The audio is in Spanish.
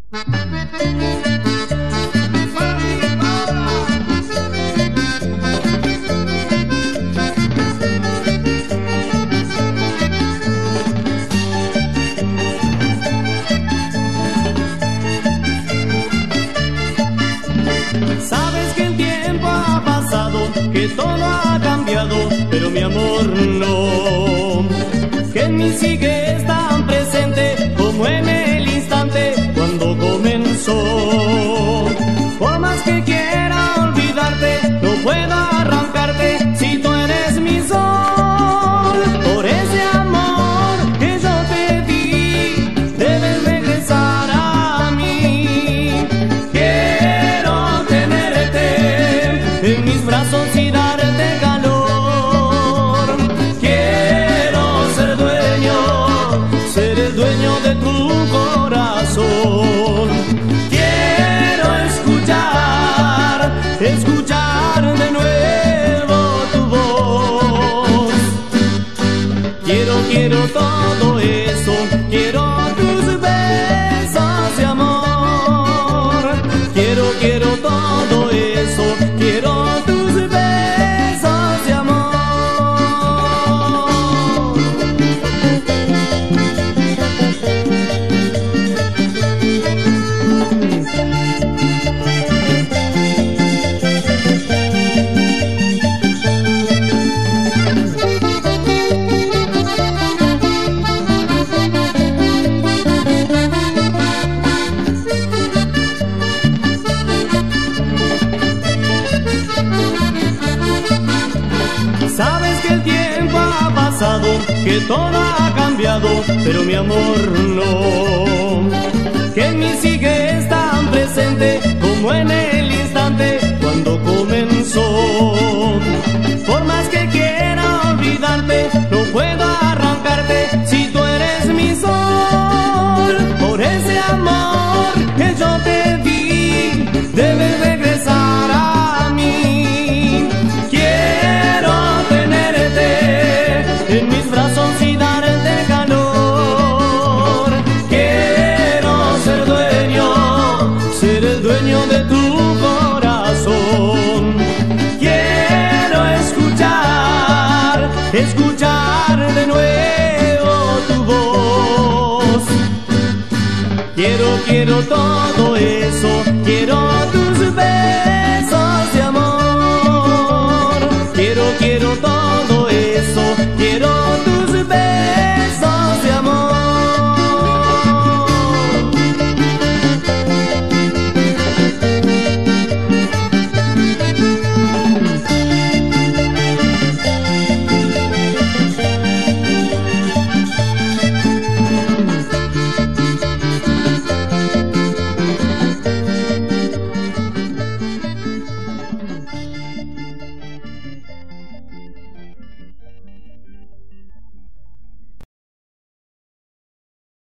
Sabes que el tiempo ha pasado, que todo ha cambiado, pero mi amor no. Que en mí sigues tan presente como en el instante cuando comenzó. Por más que quiera olvidarte, no puedo arrancarte si tú eres mi sol. Por ese amor que yo te di, debes regresar a mí. Quiero tenerte en mis brazos y darte calor. Quiero ser el dueño de tu corazón. Quiero escuchar de nuevo tu voz. Quiero todo eso, quiero tus besos de amor. Quiero todo eso, quiero tus besos de amor. Sabes que el tiempo ha pasado, que todo ha cambiado, pero mi amor no. Que en mí sigues tan presente como en el instante cuando comenzó. Por más que quiera olvidarte, no puedo arrancarte si tú eres mi sol. Por ese amor que yo te di, debes regresar a mí. En mis brazos y darte calor. Quiero ser el dueño de tu corazón. Quiero escuchar de nuevo tu voz. Quiero todo eso, quiero